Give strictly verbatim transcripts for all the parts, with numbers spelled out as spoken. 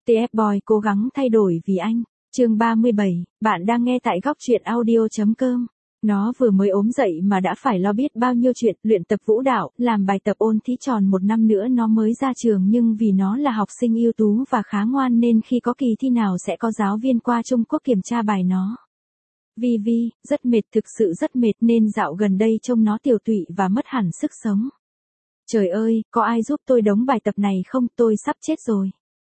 tê ép Boy cố gắng thay đổi vì anh. Chương ba mươi bảy, bạn đang nghe tại góc truyện audio chấm com. Nó vừa mới ốm dậy mà đã phải lo biết bao nhiêu chuyện, luyện tập vũ đạo, làm bài tập ôn thi tròn một năm nữa nó mới ra trường, nhưng vì nó là học sinh ưu tú và khá ngoan nên khi có kỳ thi nào sẽ có giáo viên qua Trung Quốc kiểm tra bài nó. Vi Vi, rất mệt, thực sự rất mệt nên dạo gần đây trông nó tiều tụy và mất hẳn sức sống. Trời ơi, có ai giúp tôi đống bài tập này không, tôi sắp chết rồi.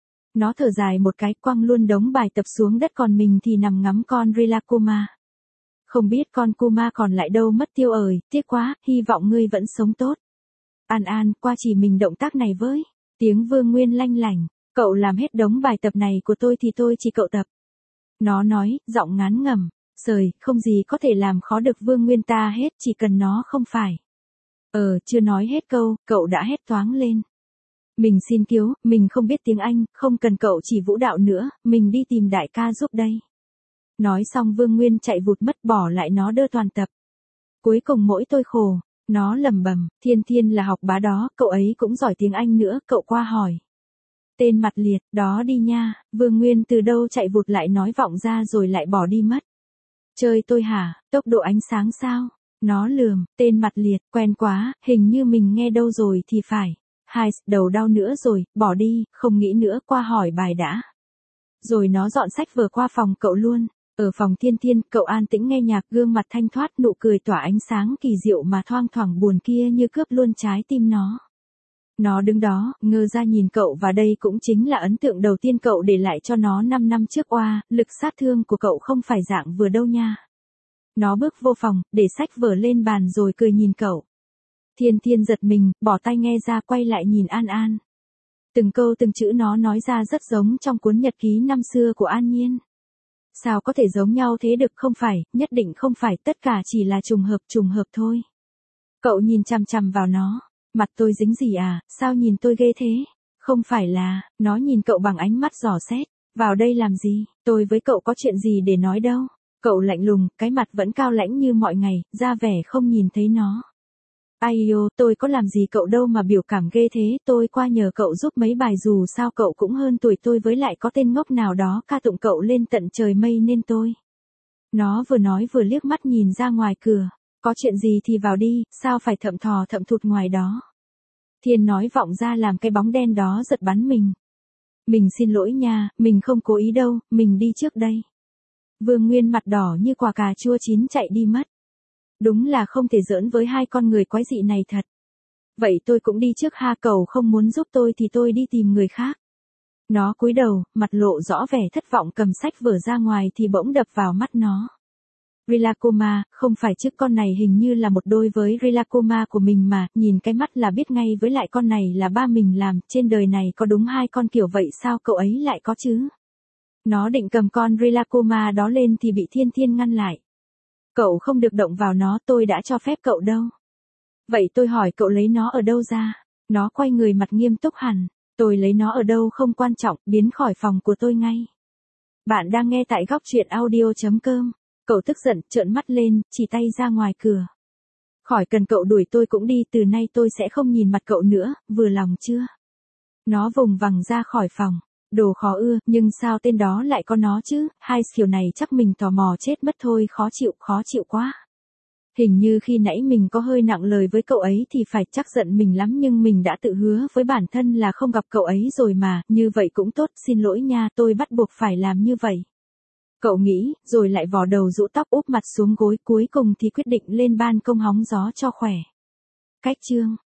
Nó thở dài một cái, quăng luôn đống bài tập xuống đất, còn mình thì nằm ngắm con Rilakkuma. Không biết con Kuma còn lại đâu mất tiêu ơi, tiếc quá, hy vọng ngươi vẫn sống tốt. An An, qua chỉ mình động tác này với. Tiếng Vương Nguyên lanh lảnh, cậu làm hết đống bài tập này của tôi thì tôi chỉ cậu tập. Nó nói, giọng ngán ngẩm, sời, không gì có thể làm khó được Vương Nguyên ta hết, chỉ cần nó không phải. Ờ, chưa nói hết câu, cậu đã hét toáng lên. Mình xin cứu, mình không biết tiếng Anh, không cần cậu chỉ vũ đạo nữa, mình đi tìm đại ca giúp đây. Nói xong Vương Nguyên chạy vụt mất, bỏ lại nó đơ toàn tập. Cuối cùng mỗi tôi khổ, nó lẩm bẩm, Thiên Thiên là học bá đó, cậu ấy cũng giỏi tiếng Anh nữa, cậu qua hỏi. Tên mặt liệt, đó đi nha, Vương Nguyên từ đâu chạy vụt lại nói vọng ra rồi lại bỏ đi mất. Chơi tôi hả, tốc độ ánh sáng sao? Nó lườm, tên mặt liệt, quen quá, hình như mình nghe đâu rồi thì phải. Hai, đầu đau nữa rồi, bỏ đi, không nghĩ nữa, qua hỏi bài đã. Rồi nó dọn sách vở qua phòng cậu luôn. Ở phòng Thiên Thiên, cậu an tĩnh nghe nhạc, gương mặt thanh thoát, nụ cười tỏa ánh sáng kỳ diệu mà thoang thoảng buồn kia như cướp luôn trái tim nó. Nó đứng đó, ngơ ra nhìn cậu, và đây cũng chính là ấn tượng đầu tiên cậu để lại cho nó năm năm trước. Oa, lực sát thương của cậu không phải dạng vừa đâu nha. Nó bước vô phòng, để sách vở lên bàn rồi cười nhìn cậu. Thiên Thiên giật mình, bỏ tai nghe ra, quay lại nhìn An An. Từng câu từng chữ nó nói ra rất giống trong cuốn nhật ký năm xưa của An Nhiên. Sao có thể giống nhau thế được, không phải, nhất định không phải, tất cả chỉ là trùng hợp, trùng hợp thôi. Cậu nhìn chằm chằm vào nó, mặt tôi dính gì à, sao nhìn tôi ghê thế? Không phải là, nó nhìn cậu bằng ánh mắt dò xét, vào đây làm gì, tôi với cậu có chuyện gì để nói đâu. Cậu lạnh lùng, cái mặt vẫn cao lãnh như mọi ngày, ra vẻ không nhìn thấy nó. Ai yêu, tôi có làm gì cậu đâu mà biểu cảm ghê thế, tôi qua nhờ cậu giúp mấy bài, dù sao cậu cũng hơn tuổi tôi, với lại có tên ngốc nào đó ca tụng cậu lên tận trời mây nên tôi. Nó vừa nói vừa liếc mắt nhìn ra ngoài cửa, có chuyện gì thì vào đi, sao phải thậm thò thậm thụt ngoài đó. Thiên nói vọng ra làm cái bóng đen đó giật bắn mình. Mình xin lỗi nha, mình không cố ý đâu, mình đi trước đây. Vương Nguyên mặt đỏ như quả cà chua chín chạy đi mất. Đúng là không thể giỡn với hai con người quái dị này thật. Vậy tôi cũng đi trước ha, cậu không muốn giúp tôi thì tôi đi tìm người khác. Nó cúi đầu, mặt lộ rõ vẻ thất vọng, cầm sách vở ra ngoài thì bỗng đập vào mắt nó. Rilakkuma, không phải chứ, con này hình như là một đôi với Rilakkuma của mình mà, nhìn cái mắt là biết ngay, với lại con này là ba mình làm, trên đời này có đúng hai con kiểu vậy sao, cậu ấy lại có chứ? Nó định cầm con Rilakkuma đó lên thì bị Thiên Thiên ngăn lại. Cậu không được động vào nó, tôi đã cho phép cậu đâu. Vậy tôi hỏi cậu lấy nó ở đâu ra? Nó quay người mặt nghiêm túc hẳn. Tôi lấy nó ở đâu không quan trọng, biến khỏi phòng của tôi ngay. Bạn đang nghe tại góc truyện audio chấm com. Cậu tức giận, trợn mắt lên, chỉ tay ra ngoài cửa. Khỏi cần cậu đuổi tôi cũng đi, từ nay tôi sẽ không nhìn mặt cậu nữa, vừa lòng chưa? Nó vùng vằng ra khỏi phòng. Đồ khó ưa, nhưng sao tên đó lại có nó chứ, hai kiểu này chắc mình tò mò chết mất thôi, khó chịu, khó chịu quá. Hình như khi nãy mình có hơi nặng lời với cậu ấy thì phải, chắc giận mình lắm, nhưng mình đã tự hứa với bản thân là không gặp cậu ấy rồi mà, như vậy cũng tốt, xin lỗi nha, tôi bắt buộc phải làm như vậy. Cậu nghĩ, rồi lại vò đầu rũ tóc, úp mặt xuống gối, cuối cùng thì quyết định lên ban công hóng gió cho khỏe. Cách chương